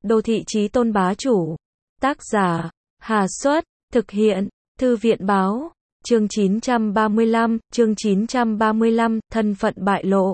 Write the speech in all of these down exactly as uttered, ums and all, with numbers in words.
Đô thị chí tôn bá chủ. Tác giả, Hà Xuất, thực hiện, Thư viện báo, chương chín trăm ba mươi lăm, chương chín trăm ba mươi lăm, thân phận bại lộ.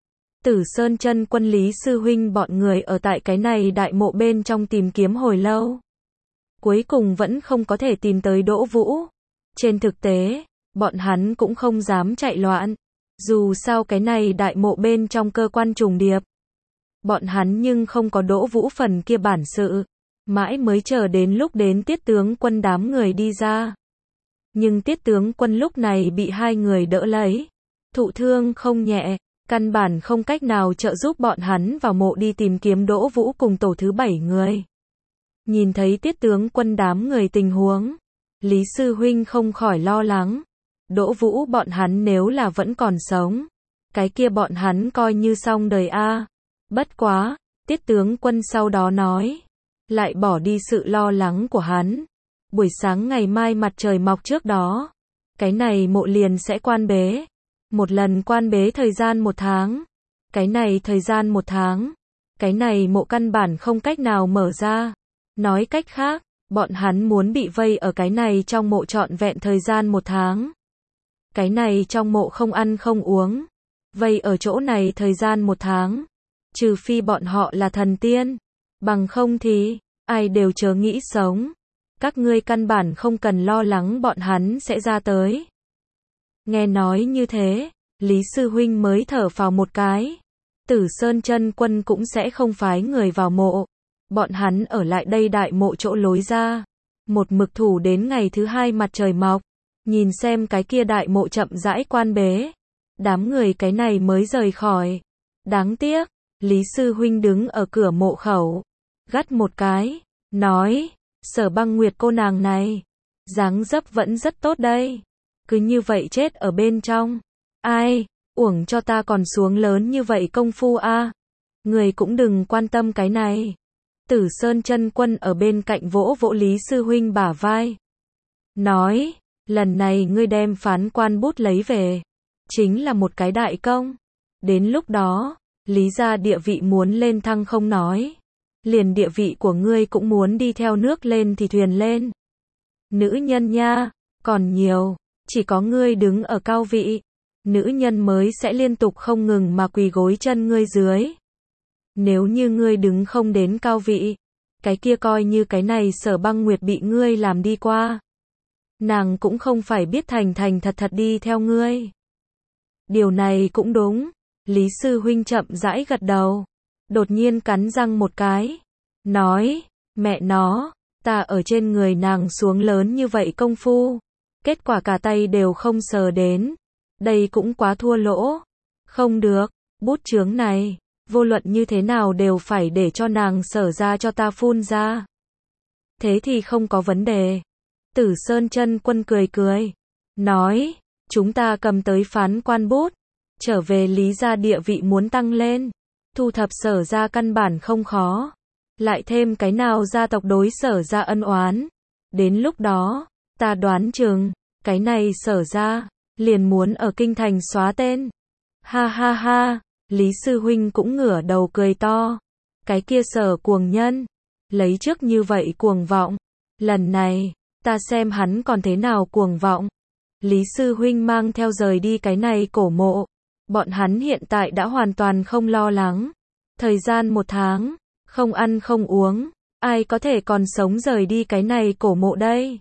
Tử Sơn Chân Quân Lý sư huynh bọn người ở tại cái này đại mộ bên trong tìm kiếm hồi lâu. Cuối cùng vẫn không có thể tìm tới Đỗ Vũ. Trên thực tế, bọn hắn cũng không dám chạy loạn. Dù sao cái này đại mộ bên trong cơ quan trùng điệp. Bọn hắn nhưng không có Đỗ Vũ phần kia bản sự. Mãi mới chờ đến lúc đến Tiết tướng quân đám người đi ra. Nhưng Tiết tướng quân lúc này bị hai người đỡ lấy. Thụ thương không nhẹ, căn bản không cách nào trợ giúp bọn hắn vào mộ đi tìm kiếm Đỗ Vũ cùng tổ thứ bảy người. Nhìn thấy Tiết tướng quân đám người tình huống, Lý sư huynh không khỏi lo lắng. Đỗ Vũ bọn hắn nếu là vẫn còn sống, cái kia bọn hắn coi như xong đời a. Bất quá, Tiết tướng quân sau đó nói, lại bỏ đi sự lo lắng của hắn. Buổi sáng ngày mai mặt trời mọc trước đó, cái này mộ liền sẽ quan bế. Một lần quan bế thời gian một tháng. Cái này thời gian một tháng. Cái này mộ căn bản không cách nào mở ra. Nói cách khác, bọn hắn muốn bị vây ở cái này trong mộ trọn vẹn thời gian một tháng. Cái này trong mộ không ăn không uống. Vây ở chỗ này thời gian một tháng. Trừ phi bọn họ là thần tiên. Bằng không thì, ai đều chớ nghĩ sống. Các ngươi căn bản không cần lo lắng bọn hắn sẽ ra tới. Nghe nói như thế, Lý sư huynh mới thở phào một cái. Tử Sơn Chân Quân cũng sẽ không phái người vào mộ. Bọn hắn ở lại đây đại mộ chỗ lối ra. Một mực thủ đến ngày thứ hai mặt trời mọc. Nhìn xem cái kia đại mộ chậm rãi quan bế. Đám người cái này mới rời khỏi. Đáng tiếc, Lý sư huynh đứng ở cửa mộ khẩu. Gắt một cái, nói, Sở Băng Nguyệt cô nàng này, dáng dấp vẫn rất tốt đây. Cứ như vậy chết ở bên trong. Ai, uổng cho ta còn xuống lớn như vậy công phu a. À. Người cũng đừng quan tâm cái này. Tử Sơn Chân Quân ở bên cạnh vỗ vỗ Lý sư huynh bả vai. Nói, lần này ngươi đem phán quan bút lấy về. Chính là một cái đại công. Đến lúc đó, Lý gia địa vị muốn lên thăng không nói. Liền địa vị của ngươi cũng muốn đi theo nước lên thì thuyền lên. Nữ nhân nha, còn nhiều. Chỉ có ngươi đứng ở cao vị, nữ nhân mới sẽ liên tục không ngừng mà quỳ gối chân ngươi dưới. Nếu như ngươi đứng không đến cao vị, cái kia coi như cái này Sở Băng Nguyệt bị ngươi làm đi qua. Nàng cũng không phải biết thành thành thật thật đi theo ngươi. Điều này cũng đúng. Lý sư huynh chậm rãi gật đầu. Đột nhiên cắn răng một cái. Nói, mẹ nó, ta ở trên người nàng xuống lớn như vậy công phu. Kết quả cả tay đều không sờ đến. Đây cũng quá thua lỗ. Không được, bút chướng này, vô luận như thế nào đều phải để cho nàng sở ra cho ta phun ra. Thế thì không có vấn đề. Tử Sơn Chân Quân cười cười. Nói, chúng ta cầm tới phán quan bút. Trở về Lý gia địa vị muốn tăng lên. Thu thập Sở ra căn bản không khó. Lại thêm cái nào gia tộc đối Sở ra ân oán. Đến lúc đó, ta đoán chừng, cái này Sở ra, liền muốn ở kinh thành xóa tên. Ha ha ha, Lý sư huynh cũng ngửa đầu cười to. Cái kia Sở cuồng nhân, lấy trước như vậy cuồng vọng. Lần này, ta xem hắn còn thế nào cuồng vọng. Lý sư huynh mang theo rời đi cái này cổ mộ. Bọn hắn hiện tại đã hoàn toàn không lo lắng. Thời gian một tháng, không ăn không uống, ai có thể còn sống rời đi cái này cổ mộ đây.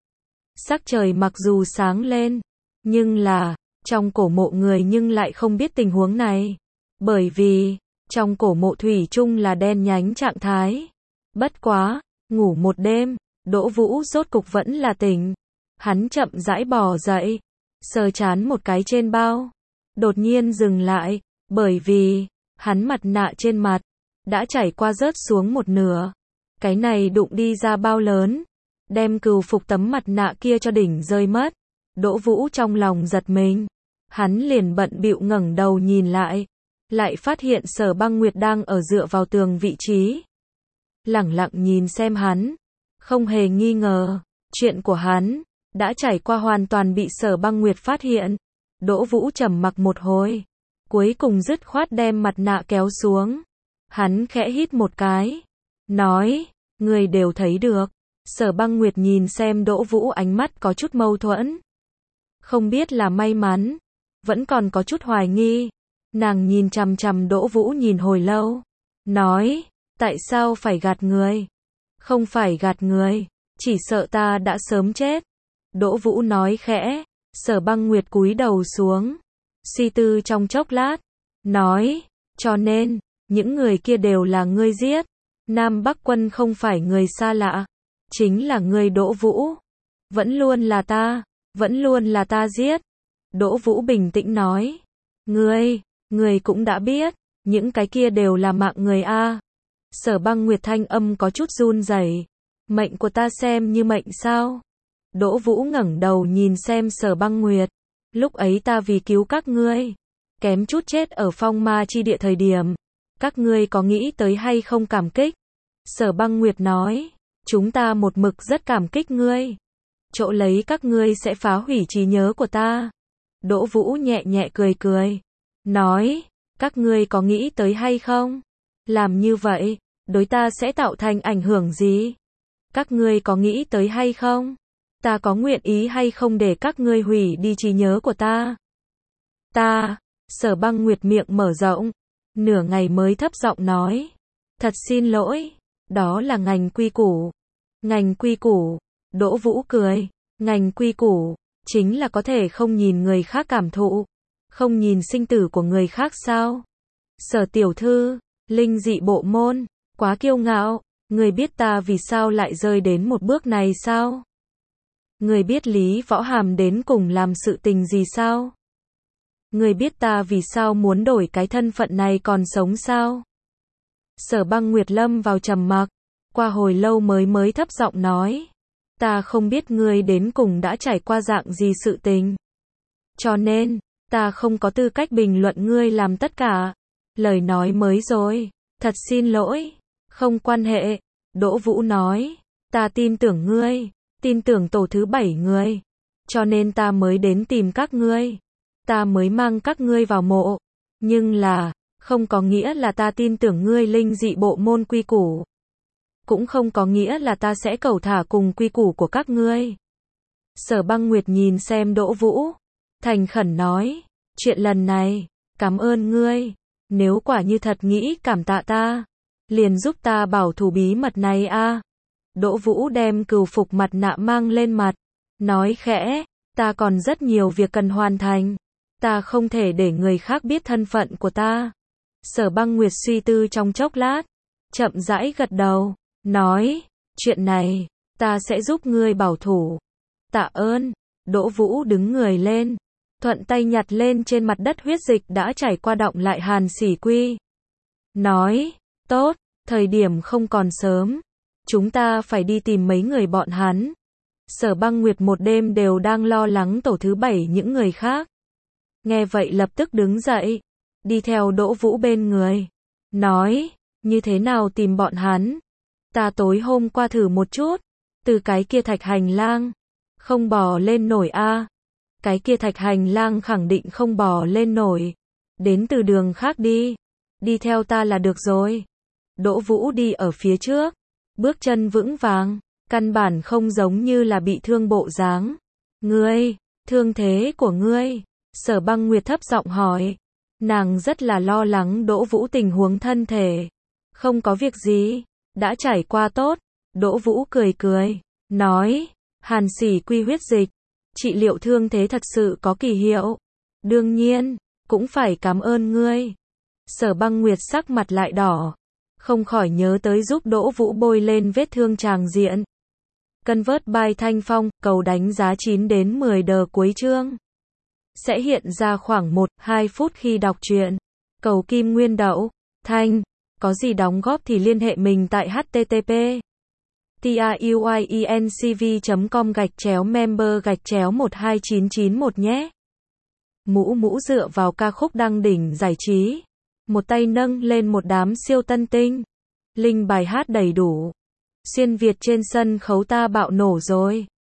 Sắc trời mặc dù sáng lên, nhưng là, trong cổ mộ người nhưng lại không biết tình huống này. Bởi vì, trong cổ mộ thủy chung là đen nhánh trạng thái. Bất quá, ngủ một đêm, Đỗ Vũ rốt cục vẫn là tỉnh. Hắn chậm rãi bò dậy, sờ chán một cái trên bao. Đột nhiên dừng lại, bởi vì, hắn mặt nạ trên mặt, đã chảy qua rớt xuống một nửa. Cái này đụng đi ra bao lớn, đem cừu phục tấm mặt nạ kia cho đỉnh rơi mất. Đỗ Vũ trong lòng giật mình. Hắn liền bận bịu ngẩng đầu nhìn lại. Lại phát hiện Sở Băng Nguyệt đang ở dựa vào tường vị trí. Lẳng lặng nhìn xem hắn. Không hề nghi ngờ, chuyện của hắn, đã trải qua hoàn toàn bị Sở Băng Nguyệt phát hiện. Đỗ Vũ trầm mặc một hồi. Cuối cùng dứt khoát đem mặt nạ kéo xuống. Hắn khẽ hít một cái. nói, người đều thấy được. Sở Băng Nguyệt nhìn xem Đỗ Vũ ánh mắt có chút mâu thuẫn. Không biết là may mắn, vẫn còn có chút hoài nghi. Nàng nhìn chằm chằm Đỗ Vũ nhìn hồi lâu, nói, tại sao phải gạt người? Không phải gạt người, chỉ sợ ta đã sớm chết. Đỗ Vũ nói khẽ. Sở Băng Nguyệt cúi đầu xuống, suy tư trong chốc lát, nói, cho nên, những người kia đều là ngươi giết. Nam Bắc Quân không phải người xa lạ, chính là ngươi Đỗ Vũ. Vẫn luôn là ta, vẫn luôn là ta giết. Đỗ Vũ bình tĩnh nói, ngươi, ngươi cũng đã biết, những cái kia đều là mạng người a. Sở Băng Nguyệt thanh âm có chút run rẩy, mệnh của ta xem như mệnh sao? Đỗ Vũ ngẩng đầu nhìn xem Sở Băng Nguyệt, lúc ấy ta vì cứu các ngươi, kém chút chết ở phong ma chi địa thời điểm, các ngươi có nghĩ tới hay không cảm kích? Sở Băng Nguyệt nói, chúng ta một mực rất cảm kích ngươi, chỗ lấy các ngươi sẽ phá hủy trí nhớ của ta. Đỗ Vũ nhẹ nhẹ cười cười, nói, các ngươi có nghĩ tới hay không? Làm như vậy, đối ta sẽ tạo thành ảnh hưởng gì? Các ngươi có nghĩ tới hay không? Ta có nguyện ý hay không để các ngươi hủy đi trí nhớ của ta? Ta, Sở Băng Nguyệt miệng mở rộng, nửa ngày mới thấp giọng nói, thật xin lỗi, đó là ngành quy củ. Ngành quy củ, Đỗ Vũ cười, ngành quy củ, chính là có thể không nhìn người khác cảm thụ, không nhìn sinh tử của người khác sao? Sở tiểu thư, linh dị bộ môn, quá kiêu ngạo, người biết ta vì sao lại rơi đến một bước này sao? Người biết Lý Võ Hàm đến cùng làm sự tình gì sao? Người biết ta vì sao muốn đổi cái thân phận này còn sống sao? Sở Băng Nguyệt lâm vào trầm mặc, qua hồi lâu mới mới thấp giọng nói, ta không biết ngươi đến cùng đã trải qua dạng gì sự tình. Cho nên, ta không có tư cách bình luận ngươi làm tất cả. Lời nói mới rồi, thật xin lỗi, không quan hệ. Đỗ Vũ nói, ta tin tưởng ngươi, tin tưởng tổ thứ bảy người, cho nên ta mới đến tìm các ngươi, ta mới mang các ngươi vào mộ, nhưng là, không có nghĩa là ta tin tưởng ngươi linh dị bộ môn quy củ, cũng không có nghĩa là ta sẽ cẩu thả cùng quy củ của các ngươi. Sở Băng Nguyệt nhìn xem Đỗ Vũ, thành khẩn nói, chuyện lần này, cảm ơn ngươi, nếu quả như thật nghĩ cảm tạ ta, liền giúp ta bảo thủ bí mật này a. Đỗ Vũ đem cừu phục mặt nạ mang lên mặt, nói khẽ, ta còn rất nhiều việc cần hoàn thành, ta không thể để người khác biết thân phận của ta. Sở Băng Nguyệt suy tư trong chốc lát, chậm rãi gật đầu, nói, chuyện này, ta sẽ giúp ngươi bảo thủ. Tạ ơn. Đỗ Vũ đứng người lên, thuận tay nhặt lên trên mặt đất huyết dịch đã chảy qua đọng lại hàn xỉ quy. Nói, tốt, thời điểm không còn sớm, chúng ta phải đi tìm mấy người bọn hắn. Sở Băng Nguyệt một đêm đều đang lo lắng tổ thứ bảy những người khác. Nghe vậy lập tức đứng dậy, đi theo Đỗ Vũ bên người, nói, như thế nào tìm bọn hắn? Ta tối hôm qua thử một chút, từ cái kia thạch hành lang, không bò lên nổi a. Cái kia thạch hành lang khẳng định không bò lên nổi, đến từ đường khác đi, đi theo ta là được rồi. Đỗ Vũ đi ở phía trước, bước chân vững vàng, căn bản không giống như là bị thương bộ dáng. Ngươi, thương thế của ngươi? Sở Băng Nguyệt thấp giọng hỏi. Nàng rất là lo lắng Đỗ Vũ tình huống thân thể. Không có việc gì, đã trải qua tốt. Đỗ Vũ cười cười, nói, hàn xỉ quy huyết dịch, trị liệu thương thế thật sự có kỳ hiệu. Đương nhiên, cũng phải cảm ơn ngươi. Sở Băng Nguyệt sắc mặt lại đỏ, không khỏi nhớ tới giúp Đỗ Vũ bôi lên vết thương tràng diện. Convert by Thanh Phong, cầu đánh giá chín đến mười đờ cuối chương. Sẽ hiện ra khoảng một đến hai phút khi đọc truyện. Cầu Kim Nguyên Đậu, Thanh, có gì đóng góp thì liên hệ mình tại http truyencv chấm com gạch chéo member gạch chéo một hai chín chín một nhé. Mũ Mũ dựa vào ca khúc đăng đỉnh giải trí, một tay nâng lên một đám siêu tân tinh. Linh bài hát đầy đủ. Xuyên Việt trên sân khấu ta bạo nổ rồi.